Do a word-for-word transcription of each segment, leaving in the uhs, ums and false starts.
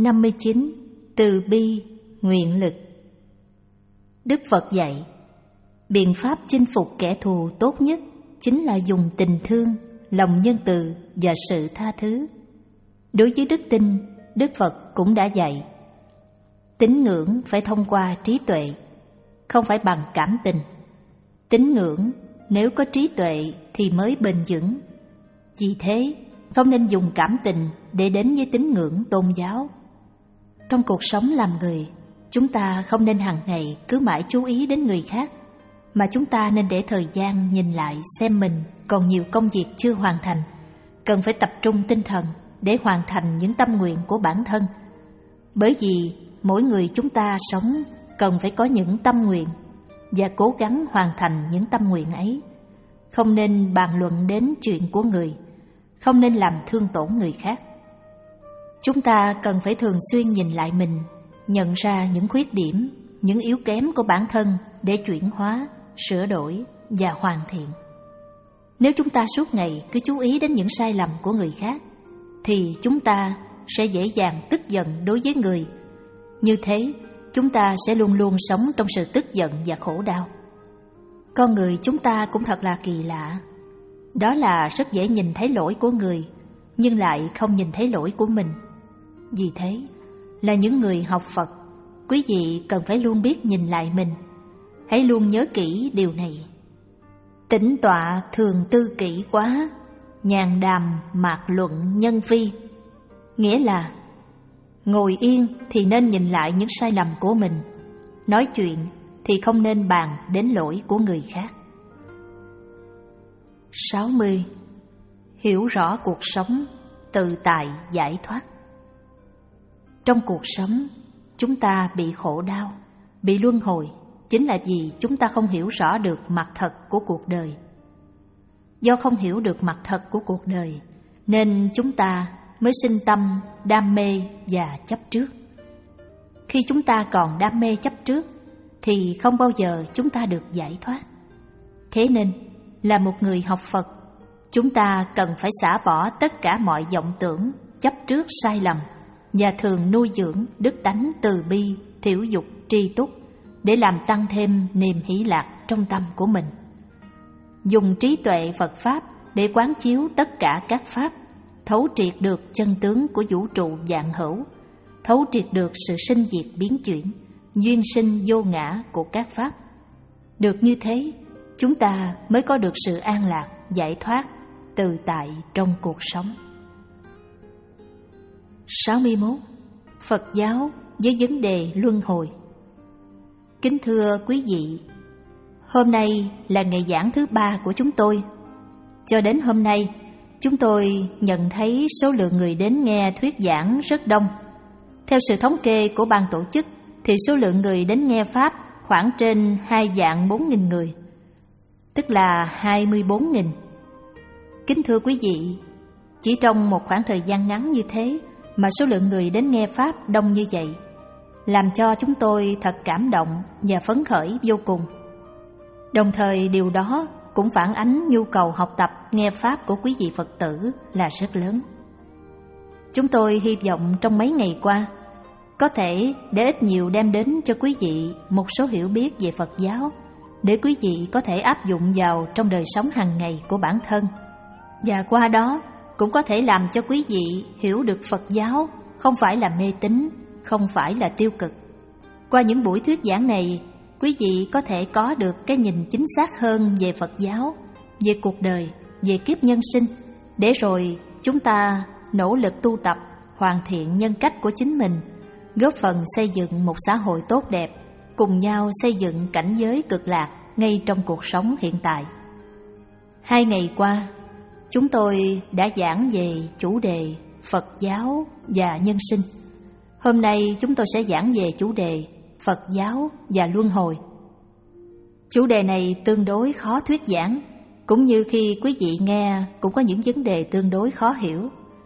năm mươi chín. Từ bi, nguyện lực. Đức Phật dạy, biện pháp chinh phục kẻ thù tốt nhất chính là dùng tình thương, lòng nhân từ và sự tha thứ. Đối với đức tin, Đức Phật cũng đã dạy, tín ngưỡng phải thông qua trí tuệ, không phải bằng cảm tình. Tín ngưỡng nếu có trí tuệ thì mới bền vững. Vì thế, không nên dùng cảm tình để đến với tín ngưỡng tôn giáo. Trong cuộc sống làm người, chúng ta không nên hàng ngày cứ mãi chú ý đến người khác, mà chúng ta nên để thời gian nhìn lại xem mình còn nhiều công việc chưa hoàn thành, cần phải tập trung tinh thần để hoàn thành những tâm nguyện của bản thân. Bởi vì mỗi người chúng ta sống cần phải có những tâm nguyện và cố gắng hoàn thành những tâm nguyện ấy. Không nên bàn luận đến chuyện của người, không nên làm thương tổn người khác. Chúng ta cần phải thường xuyên nhìn lại mình, nhận ra những khuyết điểm, những yếu kém của bản thân để chuyển hóa, sửa đổi và hoàn thiện. Nếu chúng ta suốt ngày cứ chú ý đến những sai lầm của người khác, thì chúng ta sẽ dễ dàng tức giận đối với người. Như thế, chúng ta sẽ luôn luôn sống trong sự tức giận và khổ đau. Con người chúng ta cũng thật là kỳ lạ. Đó là rất dễ nhìn thấy lỗi của người, nhưng lại không nhìn thấy lỗi của mình. Vì thế, là những người học Phật, quý vị cần phải luôn biết nhìn lại mình. Hãy luôn nhớ kỹ điều này. Tĩnh tọa thường tư kỹ quá, nhàn đàm mạc luận nhân phi. Nghĩa là, ngồi yên thì nên nhìn lại những sai lầm của mình, nói chuyện thì không nên bàn đến lỗi của người khác. sáu mươi. Hiểu rõ cuộc sống, tự tại giải thoát. Trong cuộc sống, chúng ta bị khổ đau, bị luân hồi, chính là vì chúng ta không hiểu rõ được mặt thật của cuộc đời. Do không hiểu được mặt thật của cuộc đời, nên chúng ta mới sinh tâm đam mê và chấp trước. Khi chúng ta còn đam mê chấp trước, thì không bao giờ chúng ta được giải thoát. Thế nên, là một người học Phật, chúng ta cần phải xả bỏ tất cả mọi vọng tưởng, chấp trước sai lầm và thường nuôi dưỡng đức tánh từ bi, thiểu dục, tri túc để làm tăng thêm niềm hỷ lạc trong tâm của mình. Dùng trí tuệ Phật Pháp để quán chiếu tất cả các Pháp, thấu triệt được chân tướng của vũ trụ vạn hữu, thấu triệt được sự sinh diệt biến chuyển, duyên sinh vô ngã của các Pháp. Được như thế, chúng ta mới có được sự an lạc, giải thoát, tự tại trong cuộc sống. sáu mươi mốt. Phật giáo với vấn đề luân hồi. Kính thưa quý vị, hôm nay là ngày giảng thứ ba của chúng tôi. Cho đến hôm nay, chúng tôi nhận thấy số lượng người đến nghe thuyết giảng rất đông. Theo sự thống kê của ban tổ chức, thì số lượng người đến nghe Pháp khoảng trên hai vạn bốn nghìn người, tức là hai mươi bốn nghìn. Kính thưa quý vị, chỉ trong một khoảng thời gian ngắn như thế mà số lượng người đến nghe Pháp đông như vậy, làm cho chúng tôi thật cảm động và phấn khởi vô cùng. Đồng thời điều đó cũng phản ánh nhu cầu học tập nghe Pháp của quý vị Phật tử là rất lớn. Chúng tôi hy vọng trong mấy ngày qua, có thể để ít nhiều đem đến cho quý vị một số hiểu biết về Phật giáo, để quý vị có thể áp dụng vào trong đời sống hàng ngày của bản thân. Và qua đó cũng có thể làm cho quý vị hiểu được Phật giáo không phải là mê tín, không phải là tiêu cực. Qua những buổi thuyết giảng này, quý vị có thể có được cái nhìn chính xác hơn về Phật giáo, về cuộc đời, về kiếp nhân sinh, để rồi chúng ta nỗ lực tu tập, hoàn thiện nhân cách của chính mình, góp phần xây dựng một xã hội tốt đẹp, cùng nhau xây dựng cảnh giới cực lạc ngay trong cuộc sống hiện tại. Hai ngày qua, chúng tôi đã giảng về chủ đề Phật giáo và nhân sinh. Hôm nay chúng tôi sẽ giảng về chủ đề Phật giáo và luân hồi. Chủ đề này tương đối khó thuyết giảng, cũng như khi quý vị nghe cũng có những vấn đề tương đối khó hiểu.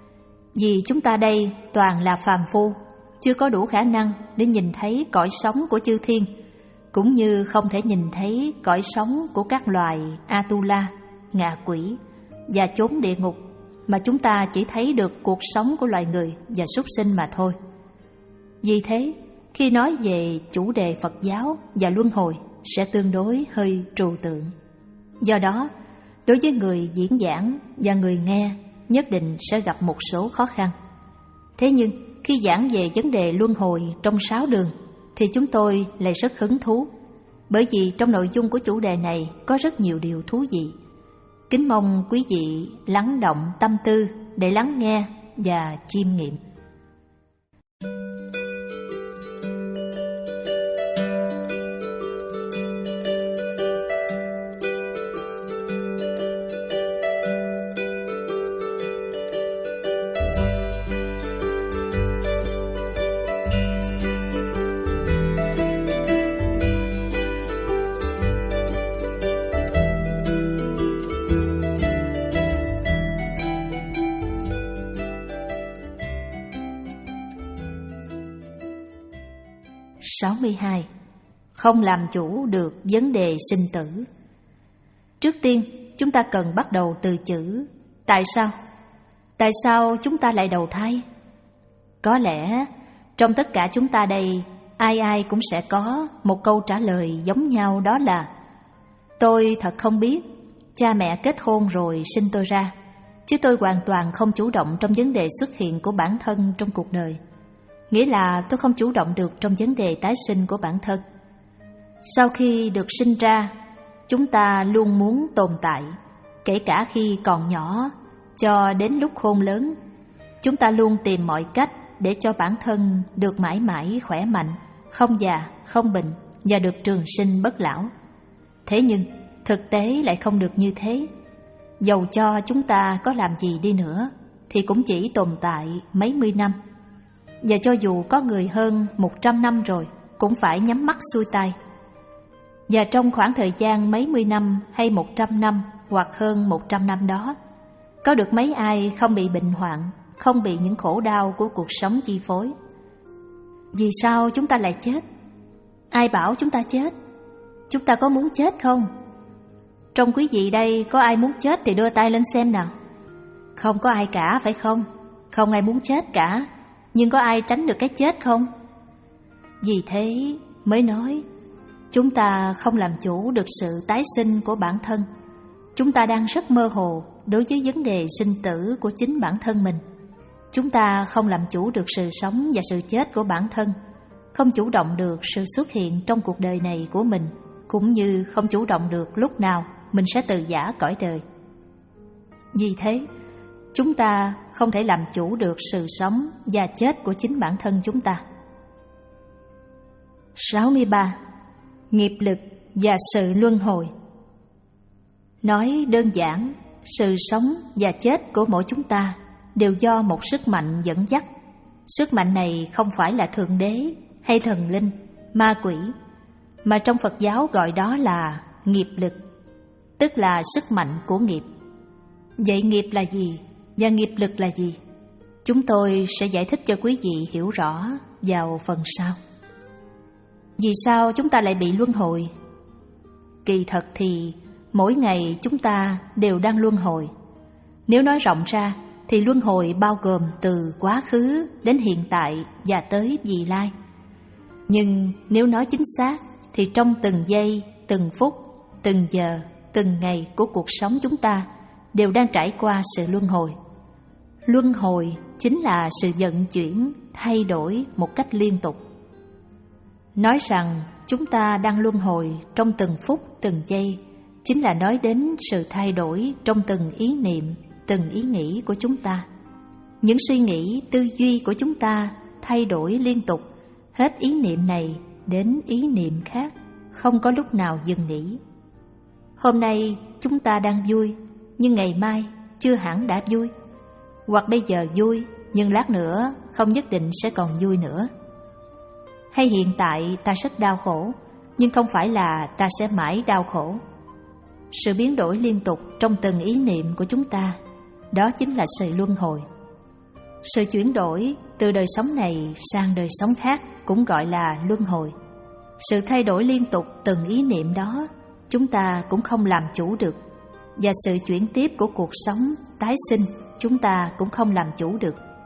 Vì chúng ta đây toàn là phàm phu, chưa có đủ khả năng để nhìn thấy cõi sống của chư thiên, cũng như không thể nhìn thấy cõi sống của các loài Atula, ngạ quỷ và chốn địa ngục, mà chúng ta chỉ thấy được cuộc sống của loài người và súc sinh mà thôi. Vì thế, khi nói về chủ đề Phật giáo và luân hồi sẽ tương đối hơi trừu tượng. Do đó, đối với người diễn giảng và người nghe nhất định sẽ gặp một số khó khăn. Thế nhưng, khi giảng về vấn đề luân hồi trong sáu đường thì chúng tôi lại rất hứng thú, bởi vì trong nội dung của chủ đề này có rất nhiều điều thú vị. Kính mong quý vị lắng động tâm tư để lắng nghe và chiêm nghiệm. sáu mươi hai. Không làm chủ được vấn đề sinh tử. Trước tiên, chúng ta cần bắt đầu từ chữ tại sao. Tại sao chúng ta lại đầu thai? Có lẽ trong tất cả chúng ta đây, ai ai cũng sẽ có một câu trả lời giống nhau, đó là: tôi thật không biết, cha mẹ kết hôn rồi sinh tôi ra, chứ tôi hoàn toàn không chủ động trong vấn đề xuất hiện của bản thân trong cuộc đời. Nghĩa là tôi không chủ động được trong vấn đề tái sinh của bản thân. Sau khi được sinh ra, chúng ta luôn muốn tồn tại, kể cả khi còn nhỏ, cho đến lúc khôn lớn. Chúng ta luôn tìm mọi cách để cho bản thân được mãi mãi khỏe mạnh, không già, không bệnh và được trường sinh bất lão. Thế nhưng, thực tế lại không được như thế. Dầu cho chúng ta có làm gì đi nữa, thì cũng chỉ tồn tại mấy mươi năm. Và cho dù có người hơn một trăm năm rồi, cũng phải nhắm mắt xuôi tay. Và trong khoảng thời gian mấy mươi năm hay một trăm năm hoặc hơn một trăm năm đó, có được mấy ai không bị bệnh hoạn, không bị những khổ đau của cuộc sống chi phối. Vì sao chúng ta lại chết? Ai bảo chúng ta chết? Chúng ta có muốn chết không? Trong quý vị đây có ai muốn chết thì đưa tay lên xem nào. Không có ai cả, phải không? Không ai muốn chết cả. Nhưng có ai tránh được cái chết không? Vì thế mới nói chúng ta không làm chủ được sự tái sinh của bản thân. Chúng ta đang rất mơ hồ đối với vấn đề sinh tử của chính bản thân mình. Chúng ta không làm chủ được sự sống và sự chết của bản thân, không chủ động được sự xuất hiện trong cuộc đời này của mình, cũng như không chủ động được lúc nào mình sẽ từ giã cõi đời. Vì thế, chúng ta không thể làm chủ được sự sống và chết của chính bản thân chúng ta. sáu mươi ba. Nghiệp lực và sự luân hồi. Nói đơn giản, sự sống và chết của mỗi chúng ta đều do một sức mạnh dẫn dắt. Sức mạnh này không phải là Thượng Đế hay thần linh, ma quỷ, mà trong Phật giáo gọi đó là nghiệp lực, tức là sức mạnh của nghiệp. Vậy nghiệp là gì và nghiệp lực là gì? Chúng tôi sẽ giải thích cho quý vị hiểu rõ vào phần sau. Vì sao chúng ta lại bị luân hồi? Kỳ thật thì mỗi ngày chúng ta đều đang luân hồi. Nếu nói rộng ra thì luân hồi bao gồm từ quá khứ đến hiện tại và tới vị lai. Nhưng nếu nói chính xác thì trong từng giây, từng phút, từng giờ, từng ngày của cuộc sống chúng ta đều đang trải qua sự luân hồi. Luân hồi chính là sự vận chuyển, thay đổi một cách liên tục. Nói rằng chúng ta đang luân hồi trong từng phút, từng giây, chính là nói đến sự thay đổi trong từng ý niệm, từng ý nghĩ của chúng ta. Những suy nghĩ, tư duy của chúng ta thay đổi liên tục, hết ý niệm này đến ý niệm khác, không có lúc nào dừng nghỉ. Hôm nay chúng ta đang vui, nhưng ngày mai chưa hẳn đã vui. Hoặc bây giờ vui, nhưng lát nữa không nhất định sẽ còn vui nữa. Hay hiện tại ta rất đau khổ, nhưng không phải là ta sẽ mãi đau khổ. Sự biến đổi liên tục trong từng ý niệm của chúng ta, đó chính là sự luân hồi. Sự chuyển đổi từ đời sống này sang đời sống khác cũng gọi là luân hồi. Sự thay đổi liên tục từng ý niệm đó, chúng ta cũng không làm chủ được. Và sự chuyển tiếp của cuộc sống, tái sinh, chúng ta cũng không làm chủ được.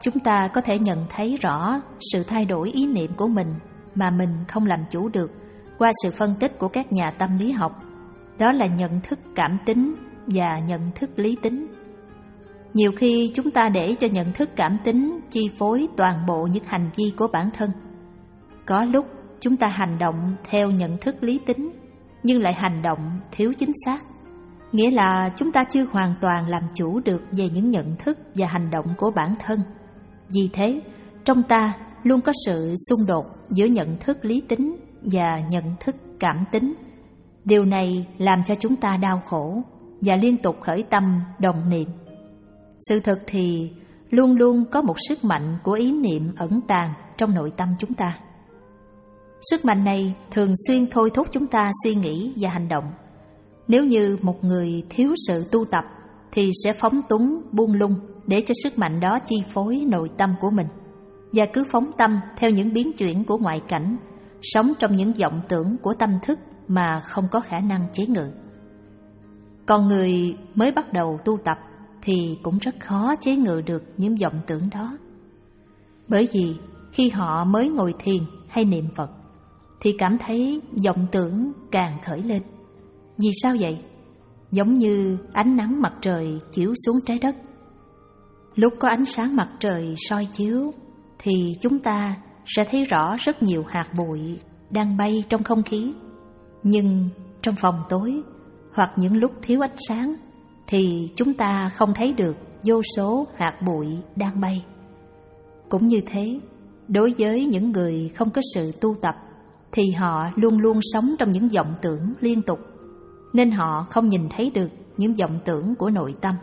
chúng ta có thể nhận thấy rõ sự thay đổi ý niệm của mình mà mình không làm chủ được qua sự phân tích của các nhà tâm lý học. Đó là nhận thức cảm tính và nhận thức lý tính. Nhiều khi chúng ta để cho nhận thức cảm tính chi phối toàn bộ những hành vi của bản thân. Có lúc chúng ta hành động theo nhận thức lý tính, nhưng lại hành động thiếu chính xác. Nghĩa là chúng ta chưa hoàn toàn làm chủ được về những nhận thức và hành động của bản thân. Vì thế, trong ta luôn có sự xung đột giữa nhận thức lý tính và nhận thức cảm tính. Điều này làm cho chúng ta đau khổ và liên tục khởi tâm đồng niệm. Sự thật thì luôn luôn có một sức mạnh của ý niệm ẩn tàng trong nội tâm chúng ta. Sức mạnh này thường xuyên thôi thúc chúng ta suy nghĩ và hành động. Nếu như một người thiếu sự tu tập thì sẽ phóng túng, buông lung để cho sức mạnh đó chi phối nội tâm của mình, và cứ phóng tâm theo những biến chuyển của ngoại cảnh, sống trong những vọng tưởng của tâm thức mà không có khả năng chế ngự. Còn người mới bắt đầu tu tập thì cũng rất khó chế ngự được những vọng tưởng đó. Bởi vì khi họ mới ngồi thiền hay niệm Phật thì cảm thấy vọng tưởng càng khởi lên. Vì sao vậy? Giống như ánh nắng mặt trời chiếu xuống trái đất. Lúc có ánh sáng mặt trời soi chiếu thì chúng ta sẽ thấy rõ rất nhiều hạt bụi đang bay trong không khí. Nhưng trong phòng tối hoặc những lúc thiếu ánh sáng thì chúng ta không thấy được vô số hạt bụi đang bay. Cũng như thế, đối với những người không có sự tu tập thì họ luôn luôn sống trong những vọng tưởng liên tục, nên họ không nhìn thấy được những vọng tưởng của nội tâm.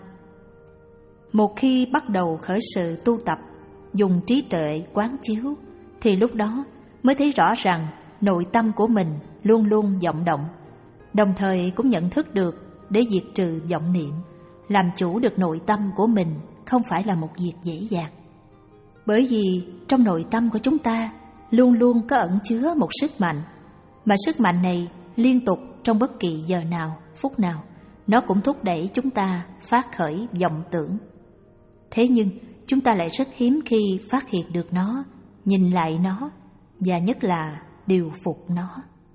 Một khi bắt đầu khởi sự tu tập, dùng trí tuệ quán chiếu, thì lúc đó mới thấy rõ rằng nội tâm của mình luôn luôn vọng động, đồng thời cũng nhận thức được để diệt trừ vọng niệm. Làm chủ được nội tâm của mình không phải là một việc dễ dàng. Bởi vì trong nội tâm của chúng ta luôn luôn có ẩn chứa một sức mạnh, mà sức mạnh này liên tục trong bất kỳ giờ nào, phút nào, nó cũng thúc đẩy chúng ta phát khởi vọng tưởng. Thế nhưng chúng ta lại rất hiếm khi phát hiện được nó, nhìn lại nó, và nhất là điều phục nó.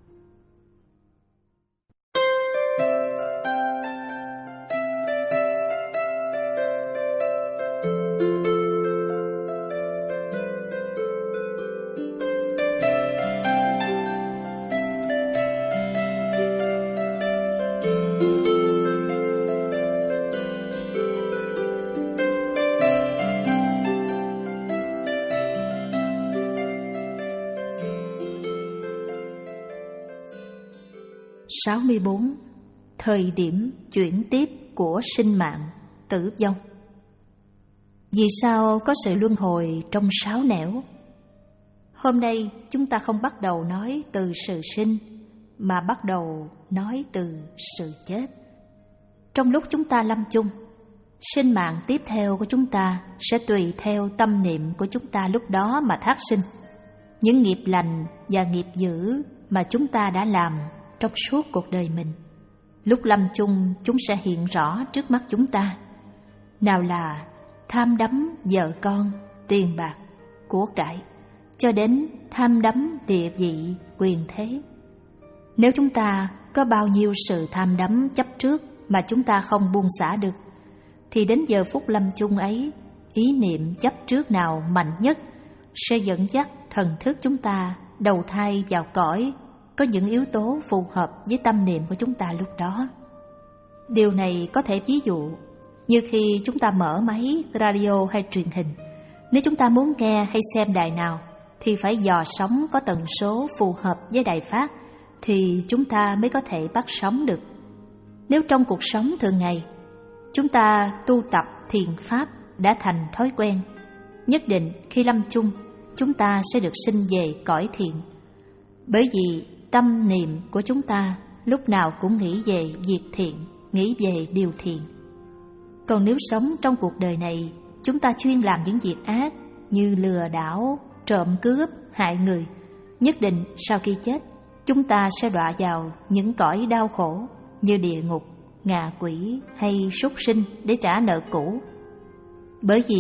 sáu mươi bốn. Thời điểm chuyển tiếp của sinh mạng, tử vong. Vì sao có sự luân hồi trong sáu nẻo? Hôm nay chúng ta không bắt đầu nói từ sự sinh, mà bắt đầu nói từ sự chết. Trong lúc chúng ta lâm chung, sinh mạng tiếp theo của chúng ta sẽ tùy theo tâm niệm của chúng ta lúc đó mà thác sinh. Những nghiệp lành và nghiệp dữ mà chúng ta đã làm trong suốt cuộc đời mình, lúc lâm chung chúng sẽ hiện rõ trước mắt chúng ta. Nào là tham đắm vợ con, tiền bạc, của cải, cho đến tham đắm địa vị, quyền thế. Nếu chúng ta có bao nhiêu sự tham đắm chấp trước mà chúng ta không buông xả được, thì đến giờ phút lâm chung ấy, ý niệm chấp trước nào mạnh nhất sẽ dẫn dắt thần thức chúng ta đầu thai vào cõi có những yếu tố phù hợp với tâm niệm của chúng ta lúc đó. Điều này có thể ví dụ như khi chúng ta mở máy radio hay truyền hình. Nếu chúng ta muốn nghe hay xem đài nào thì phải dò sóng có tần số phù hợp với đài phát thì chúng ta mới có thể bắt sóng được. Nếu trong cuộc sống thường ngày chúng ta tu tập thiền pháp đã thành thói quen, nhất định khi lâm chung chúng ta sẽ được sinh về cõi thiện. Bởi vì tâm niệm của chúng ta lúc nào cũng nghĩ về việc thiện, nghĩ về điều thiện. Còn nếu sống trong cuộc đời này, chúng ta chuyên làm những việc ác như lừa đảo, trộm cướp, hại người, nhất định sau khi chết, chúng ta sẽ đọa vào những cõi đau khổ như địa ngục, ngạ quỷ hay súc sinh để trả nợ cũ. Bởi vì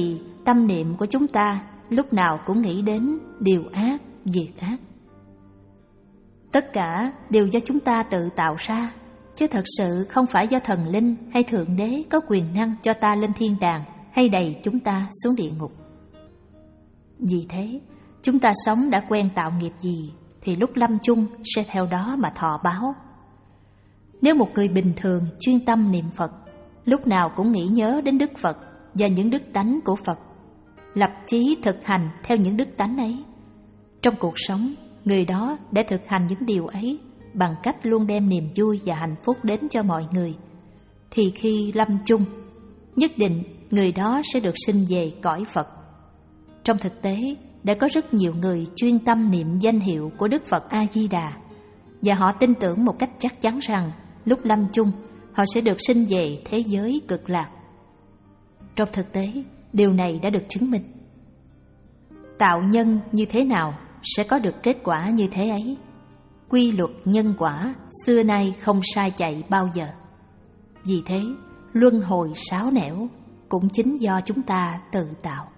tâm niệm của chúng ta lúc nào cũng nghĩ đến điều ác, việc ác. Tất cả đều do chúng ta tự tạo ra, chứ thật sự không phải do thần linh hay thượng đế có quyền năng cho ta lên thiên đàng hay đày chúng ta xuống địa ngục. Vì thế, chúng ta sống đã quen tạo nghiệp gì thì lúc lâm chung sẽ theo đó mà thọ báo. Nếu một người bình thường chuyên tâm niệm Phật, lúc nào cũng nghĩ nhớ đến Đức Phật và những đức tánh của Phật, lập chí thực hành theo những đức tánh ấy, trong cuộc sống, người đó đã thực hành những điều ấy bằng cách luôn đem niềm vui và hạnh phúc đến cho mọi người, thì khi lâm chung, nhất định người đó sẽ được sinh về cõi Phật. Trong thực tế, đã có rất nhiều người chuyên tâm niệm danh hiệu của Đức Phật A-di-đà, và họ tin tưởng một cách chắc chắn rằng lúc lâm chung họ sẽ được sinh về thế giới cực lạc. Trong thực tế, điều này đã được chứng minh. Tạo nhân như thế nào sẽ có được kết quả như thế ấy. Quy luật nhân quả xưa nay không sai chạy bao giờ. Vì thế, luân hồi sáu nẻo cũng chính do chúng ta tự tạo.